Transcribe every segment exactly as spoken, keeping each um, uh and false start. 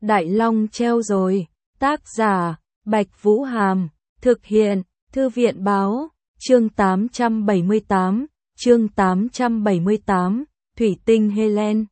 Đại Long treo rồi. Tác giả, Bạch Vũ Hàm. Thực hiện, Thư viện báo. Chương tám trăm bảy mươi tám. Chương tám trăm bảy mươi tám. Thủy tinh Helen.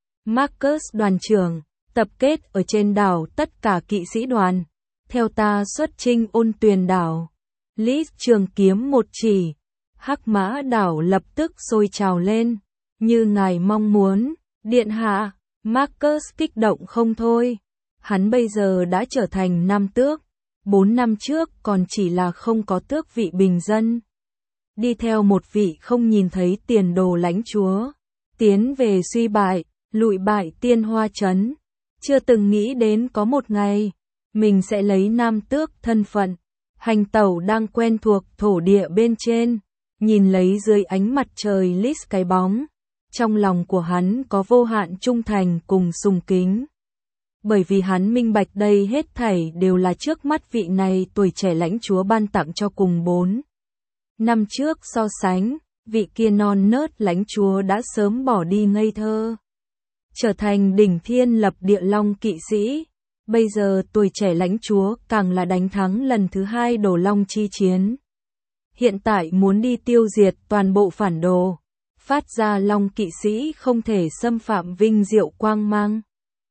Marcus đoàn trưởng, tập kết ở trên đảo tất cả kỵ sĩ đoàn. Theo ta xuất chinh Ôn Tuyền đảo. Liz trường kiếm một chỉ. Hắc Mã đảo lập tức sôi trào lên. Như ngài mong muốn, điện hạ. Marcus kích động không thôi. Hắn bây giờ đã trở thành nam tước. Bốn năm trước còn chỉ là không có tước vị bình dân. Đi theo một vị không nhìn thấy tiền đồ lãnh chúa. Tiến về suy bại, lụi bại Tiên Hoa Trấn. Chưa từng nghĩ đến có một ngày, mình sẽ lấy nam tước thân phận. Hành tẩu đang quen thuộc thổ địa bên trên. Nhìn lấy dưới ánh mặt trời Liz cái bóng. Trong lòng của hắn có vô hạn trung thành cùng sùng kính. Bởi vì hắn minh bạch đây hết thảy đều là trước mắt vị này tuổi trẻ lãnh chúa ban tặng cho cùng bốn. Năm trước so sánh, vị kia non nớt lãnh chúa đã sớm bỏ đi ngây thơ. Trở thành đỉnh thiên lập địa long kỵ sĩ. Bây giờ tuổi trẻ lãnh chúa càng là đánh thắng lần thứ hai đồ long chi chiến. Hiện tại muốn đi tiêu diệt toàn bộ phản đồ. Phát ra long kỵ sĩ không thể xâm phạm vinh diệu quang mang.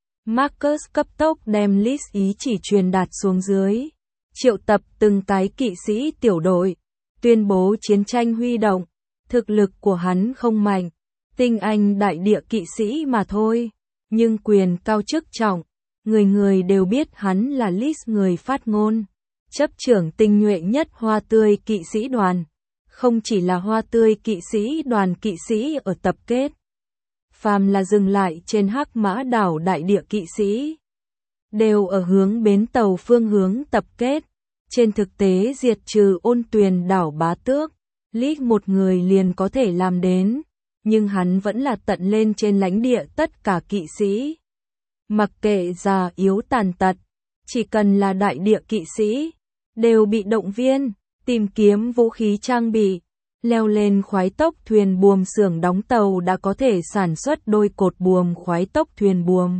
Marcus cấp tốc đem Liz ý chỉ truyền đạt xuống dưới. Triệu tập từng cái kỵ sĩ tiểu đội. Tuyên bố chiến tranh huy động. Thực lực của hắn không mạnh. Tinh anh đại địa kỵ sĩ mà thôi. Nhưng quyền cao chức trọng. Người người đều biết hắn là Liz người phát ngôn. Chấp trưởng tinh nhuệ nhất hoa tươi kỵ sĩ đoàn. Không chỉ là hoa tươi kỵ sĩ đoàn kỵ sĩ ở tập kết. Phàm là dừng lại trên Hắc Mã đảo đại địa kỵ sĩ. Đều ở hướng bến tàu phương hướng tập kết. Trên thực tế diệt trừ Ôn Tuyền đảo bá tước. Liz một người liền có thể làm đến. Nhưng hắn vẫn là tận lên trên lãnh địa tất cả kỵ sĩ. Mặc kệ già yếu tàn tật. Chỉ cần là đại địa kỵ sĩ. Đều bị động viên. Tìm kiếm vũ khí trang bị. Leo lên khoái tốc thuyền buồm xưởng đóng tàu đã có thể sản xuất đôi cột buồm khoái tốc thuyền buồm.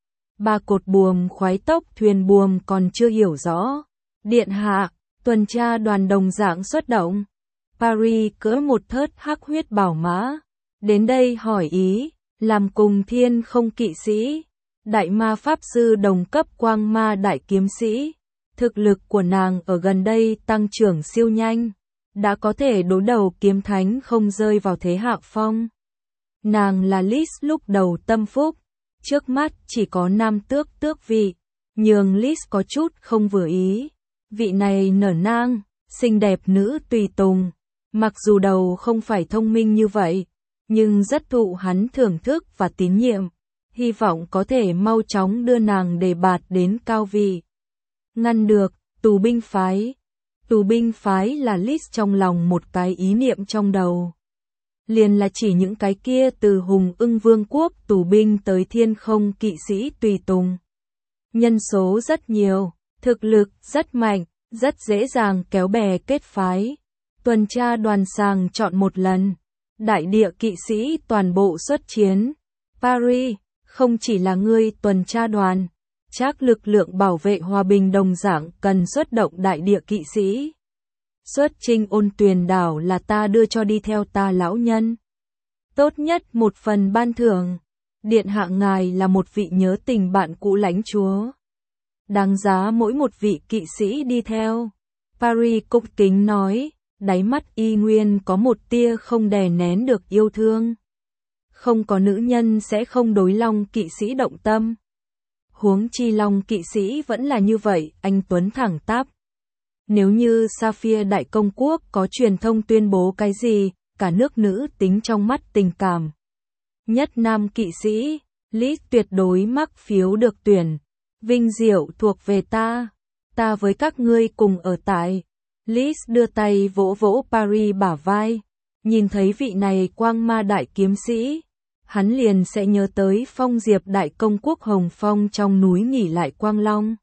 Ba cột buồm khoái tốc thuyền buồm còn chưa hiểu rõ. Điện hạ, tuần tra đoàn đồng dạng xuất động. Paris cưỡi một thớt hắc huyết bảo mã. Đến đây hỏi ý, làm cùng thiên không kỵ sĩ. Đại ma pháp sư đồng cấp quang ma đại kiếm sĩ. Thực lực của nàng ở gần đây tăng trưởng siêu nhanh. Đã có thể đối đầu kiếm thánh không rơi vào thế hạ phong. Nàng là Liz lúc đầu tâm phúc. Trước mắt chỉ có nam tước tước vị. Nhường Liz có chút không vừa ý. Vị này nở nang, xinh đẹp nữ tùy tùng. Mặc dù đầu không phải thông minh như vậy. Nhưng rất thụ hắn thưởng thức và tín nhiệm. Hy vọng có thể mau chóng đưa nàng đề bạt đến cao vị. Ngăn được, tù binh phái. Tù binh phái là Liz trong lòng một cái ý niệm trong đầu. Liền là chỉ những cái kia từ Hùng Ưng Vương quốc tù binh tới thiên không kỵ sĩ tùy tùng. Nhân số rất nhiều, thực lực rất mạnh, rất dễ dàng kéo bè kết phái. Tuần tra đoàn sàng chọn một lần. Đại địa kỵ sĩ toàn bộ xuất chiến. Paris, không chỉ là ngươi tuần tra đoàn. Chắc lực lượng bảo vệ hòa bình đồng dạng cần xuất động đại địa kỵ sĩ. Xuất chinh Ôn Tuyền đảo là ta đưa cho đi theo ta lão nhân. Tốt nhất một phần ban thưởng. Điện hạ ngài là một vị nhớ tình bạn cũ lãnh chúa. Đáng giá mỗi một vị kỵ sĩ đi theo. Paris cung kính nói, đáy mắt y nguyên có một tia không đè nén được yêu thương. Không có nữ nhân sẽ không đối long kỵ sĩ động tâm. Huống chi long kỵ sĩ vẫn là như vậy, anh Tuấn thẳng tắp. Nếu như Sapphire Đại Công Quốc có truyền thông tuyên bố cái gì, cả nước nữ tính trong mắt tình cảm. Nhất nam kỵ sĩ, Liz tuyệt đối mắc phiếu được tuyển. Vinh diệu thuộc về ta, ta với các ngươi cùng ở tại. Liz đưa tay vỗ vỗ Paris bả vai, nhìn thấy vị này quang ma đại kiếm sĩ. Hắn liền sẽ nhớ tới Phong Diệp Đại Công Quốc Hồng Phong trong núi nghỉ lại Quang Long.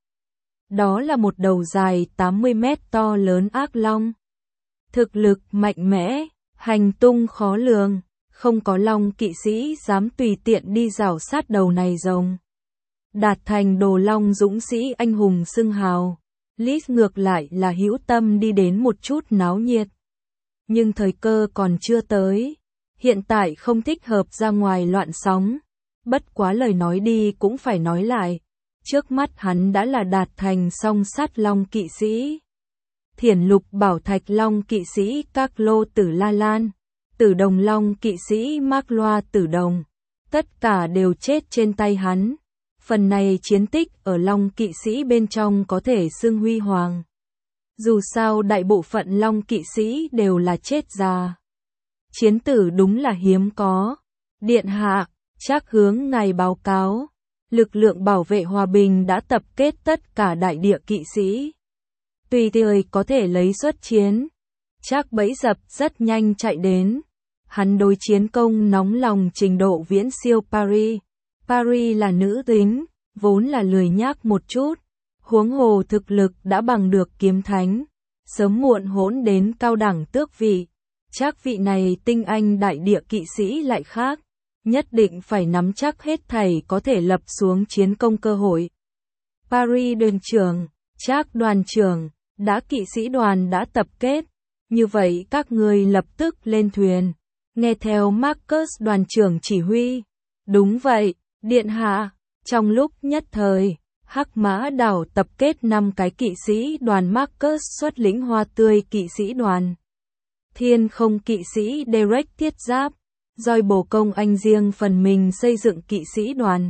Đó là một đầu dài tám mươi mét to lớn ác long. Thực lực mạnh mẽ, hành tung khó lường, không có long kỵ sĩ dám tùy tiện đi rảo sát đầu này rồng. đạt thành đồ long dũng sĩ anh hùng xưng hào. Lis ngược lại là hữu tâm đi đến một chút náo nhiệt. Nhưng thời cơ còn chưa tới. Hiện tại không thích hợp ra ngoài loạn sóng. Bất quá lời nói đi cũng phải nói lại. Trước mắt hắn đã là đạt thành song sát long kỵ sĩ. Thiển lục bảo thạch long kỵ sĩ các lô tử La Lan. Tử đồng long kỵ sĩ Mác Loa tử đồng. Tất cả đều chết trên tay hắn. Phần này chiến tích ở long kỵ sĩ bên trong có thể xưng huy hoàng. Dù sao đại bộ phận long kỵ sĩ đều là chết già. Chiến tử đúng là hiếm có. Điện hạ, Trác hướng ngài báo cáo. Lực lượng bảo vệ hòa bình đã tập kết tất cả đại địa kỵ sĩ. Tùy thời có thể lấy xuất chiến. Trác bẫy dập rất nhanh chạy đến. Hắn đối chiến công nóng lòng trình độ viễn siêu Paris. Paris là nữ tính, vốn là lười nhác một chút. Huống hồ thực lực đã bằng được kiếm thánh. Sớm muộn hỗn đến cao đẳng tước vị. Trác vị này tinh anh đại địa kỵ sĩ lại khác. Nhất định phải nắm chắc hết thảy có thể lập xuống chiến công cơ hội. Paris đoàn trưởng, Trác đoàn trưởng, đã kỵ sĩ đoàn đã tập kết. Như vậy các người lập tức lên thuyền. Nghe theo Marcus đoàn trưởng chỉ huy. Đúng vậy, điện hạ. Trong lúc nhất thời, Hắc Mã đảo tập kết năm cái kỵ sĩ đoàn Marcus xuất lĩnh hoa tươi kỵ sĩ đoàn. Thiên không kỵ sĩ Derek thiết giáp. Doi bồ công anh riêng phần mình xây dựng kỵ sĩ đoàn.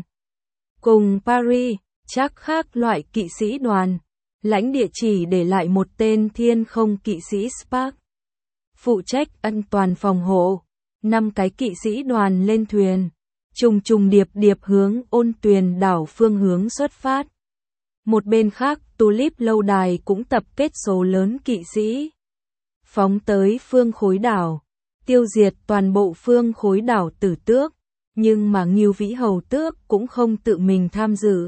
Cùng Paris, Trác khác loại kỵ sĩ đoàn. Lãnh địa chỉ để lại một tên thiên không kỵ sĩ Spark. Phụ trách an toàn phòng hộ. Năm cái kỵ sĩ đoàn lên thuyền. Trùng trùng điệp điệp hướng Ôn Tuyền đảo phương hướng xuất phát. Một bên khác Tulip lâu đài cũng tập kết số lớn kỵ sĩ. Phóng tới phương khối đảo. Tiêu diệt toàn bộ phương khối đảo Tử Tước. Nhưng mà Ngưu Vĩ Hầu Tước cũng không tự mình tham dự.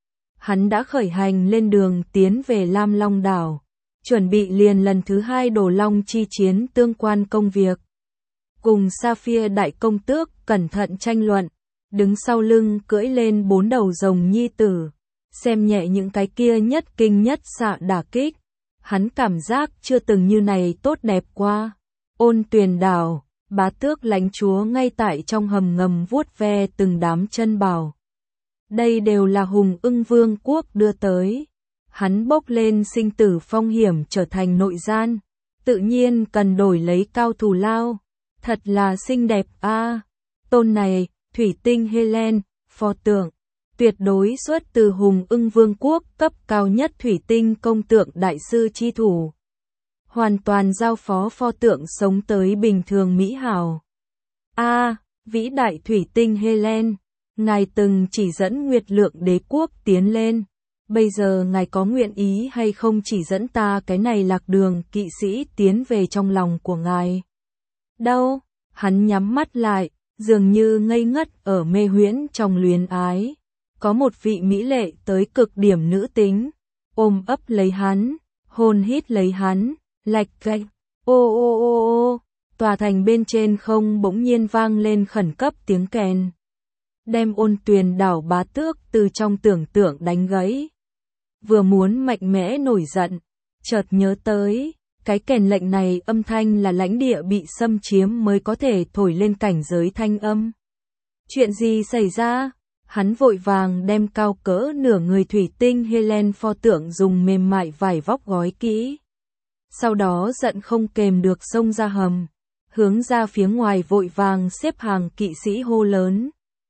Hắn đã khởi hành lên đường tiến về Lam Long đảo. Chuẩn bị liền lần thứ hai đổ long chi chiến tương quan công việc. Cùng Sapphire đại công tước cẩn thận tranh luận. Đứng sau lưng cưỡi lên bốn đầu rồng nhi tử. Xem nhẹ những cái kia nhất kinh nhất xạ đả kích. Hắn cảm giác chưa từng như này tốt đẹp qua. Ôn Tuyền đảo, bá tước lãnh chúa ngay tại trong hầm ngầm vuốt ve từng đám chân bào. Đây đều là Hùng Ưng Vương quốc đưa tới. Hắn bốc lên sinh tử phong hiểm trở thành nội gian. Tự nhiên cần đổi lấy cao thù lao. Thật là xinh đẹp a. À, tôn này, thủy tinh Helen, pho tượng. Tuyệt đối xuất từ Hùng Ưng Vương quốc cấp cao nhất thủy tinh công tượng đại sư chi thủ. Hoàn toàn giao phó pho tượng sống tới bình thường mỹ hảo. A, à, vĩ đại thủy tinh Helen, ngài từng chỉ dẫn Nguyệt Lượng đế quốc tiến lên. Bây giờ ngài có nguyện ý hay không chỉ dẫn ta cái này lạc đường kỵ sĩ tiến về trong lòng của ngài? Đâu, hắn nhắm mắt lại, dường như ngây ngất ở mê huyễn trong luyến ái. Có một vị mỹ lệ tới cực điểm nữ tính, ôm ấp lấy hắn, hôn hít lấy hắn, lạch cạch, ô ô ô ô, tòa thành bên trên không bỗng nhiên vang lên khẩn cấp tiếng kèn. Đem Ôn Tuyền đảo bá tước từ trong tưởng tượng đánh gãy. Vừa muốn mạnh mẽ nổi giận, chợt nhớ tới, cái kèn lệnh này âm thanh là lãnh địa bị xâm chiếm mới có thể thổi lên cảnh giới thanh âm. Chuyện gì xảy ra? Hắn vội vàng đem cao cỡ nửa người thủy tinh Helen pho tượng dùng mềm mại vải vóc gói kỹ. Sau đó giận không kềm được xông ra hầm, hướng ra phía ngoài vội vàng xếp hàng kỵ sĩ hô lớn.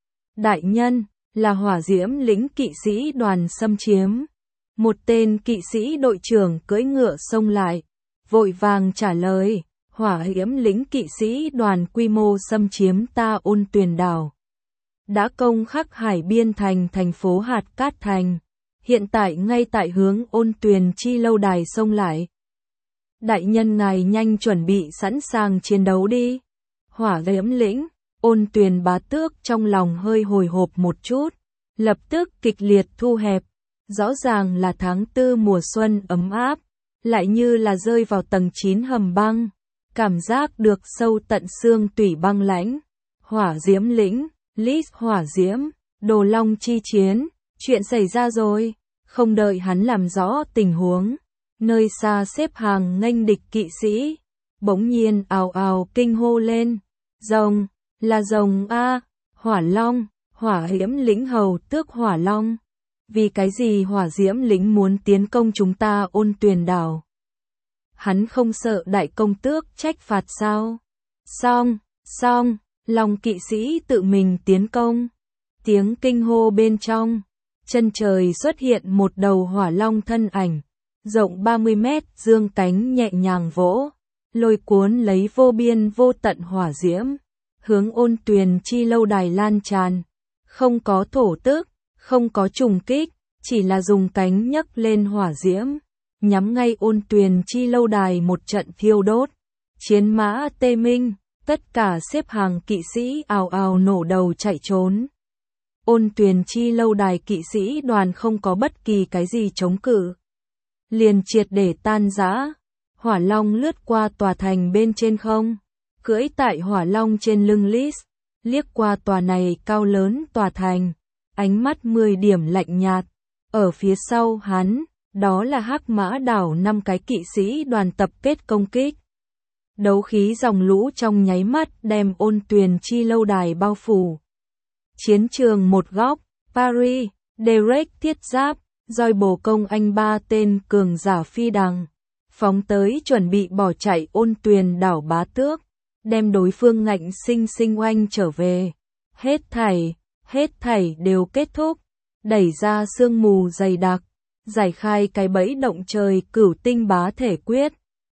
Đại nhân, là hỏa diễm lĩnh kỵ sĩ đoàn xâm chiếm. Một tên kỵ sĩ đội trưởng cưỡi ngựa xông lại, vội vàng trả lời, hỏa diễm lĩnh kỵ sĩ đoàn quy mô xâm chiếm ta Ôn Tuyền đảo. Đã công khắc hải biên thành thành phố Hạt Cát Thành, hiện tại ngay tại hướng Ôn Tuyền chi lâu đài xông lại. Đại nhân ngài nhanh chuẩn bị sẵn sàng chiến đấu đi. Hỏa diễm lĩnh, Ôn Tuyền bá tước trong lòng hơi hồi hộp một chút, lập tức kịch liệt thu hẹp. Rõ ràng là tháng tư mùa xuân ấm áp, lại như là rơi vào tầng chín hầm băng, cảm giác được sâu tận xương tủy băng lãnh. Hỏa diễm lĩnh, Lis hỏa diễm, đồ long chi chiến, Chuyện xảy ra rồi. Không đợi hắn làm rõ tình huống, nơi xa xếp hàng nghênh địch kỵ sĩ, bỗng nhiên ào ào kinh hô lên. Rồng, là rồng a, Hỏa Long, Hỏa Diễm lĩnh hầu tước Hỏa Long. Vì cái gì Hỏa Diễm lĩnh muốn tiến công chúng ta Ôn Tuyền đảo? Hắn không sợ đại công tước trách phạt sao? Xong, xong, Long kỵ sĩ tự mình tiến công. Tiếng kinh hô bên trong, chân trời xuất hiện một đầu hỏa long thân ảnh, rộng ba mươi mét, dương cánh nhẹ nhàng vỗ, lôi cuốn lấy vô biên vô tận hỏa diễm, hướng Ôn Tuyền chi lâu đài lan tràn. Không có thổ tức, không có trùng kích, chỉ là dùng cánh nhấc lên hỏa diễm, nhắm ngay Ôn Tuyền chi lâu đài một trận thiêu đốt. Chiến mã tê minh, tất cả xếp hàng kỵ sĩ ào ào nổ đầu chạy trốn. Ôn Tuyền chi lâu đài kỵ sĩ đoàn không có bất kỳ cái gì chống cự, liền triệt để tan rã. Hỏa Long lướt qua tòa thành bên trên không, cưỡi tại Hỏa Long trên lưng Lis, liếc qua tòa này cao lớn tòa thành, ánh mắt mười điểm lạnh nhạt. Ở phía sau hắn, đó là Hắc Mã đảo năm cái kỵ sĩ đoàn tập kết công kích. Đấu khí dòng lũ trong nháy mắt đem Ôn Tuyền chi lâu đài bao phủ. Chiến trường một góc, Paris, Derek thiết giáp, roi bồ công anh ba tên cường giả phi đằng, phóng tới chuẩn bị bỏ chạy Ôn Tuyền đảo bá tước, đem đối phương ngạnh sinh sinh oanh trở về. Hết thảy, hết thảy đều kết thúc, đẩy ra sương mù dày đặc, giải khai cái bẫy động trời cửu tinh bá thể quyết.